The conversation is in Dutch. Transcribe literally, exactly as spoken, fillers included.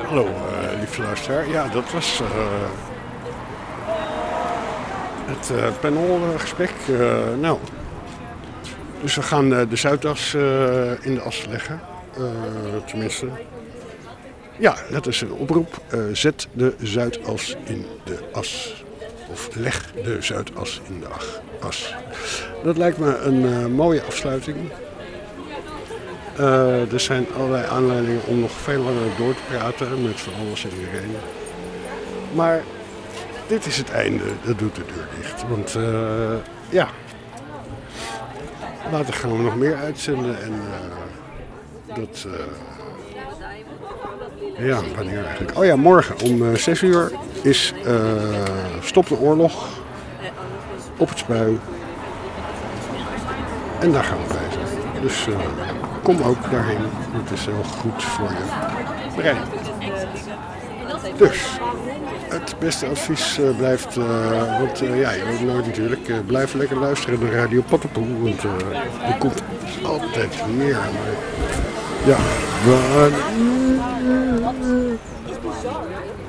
Hallo, uh, lieve luisteraar. Ja, dat was uh, het uh, panelgesprek. Uh, nou, dus we gaan uh, de Zuidas uh, in de as leggen. Uh, tenminste. Ja, dat is een oproep. Uh, zet de Zuidas in de as. Of leg de Zuidas in de as. Dat lijkt me een uh, mooie afsluiting. Uh, er zijn allerlei aanleidingen om nog veel langer door te praten met van alles en iedereen. Maar dit is het einde, dat doet de deur dicht. Want uh, ja, later gaan we nog meer uitzenden en uh, dat... Uh, ja, wanneer eigenlijk? Oh ja, morgen om uh, zes uur is uh, Stop de Oorlog op het Spui. En daar gaan we bij zijn. Dus uh, kom ook daarheen. Het is heel goed voor je brein. Dus, het beste advies uh, blijft, uh, want uh, ja, je weet nooit natuurlijk, uh, blijf lekker luisteren naar Radio Pattenpoel, want uh, er komt altijd meer. Maar, ja, maar,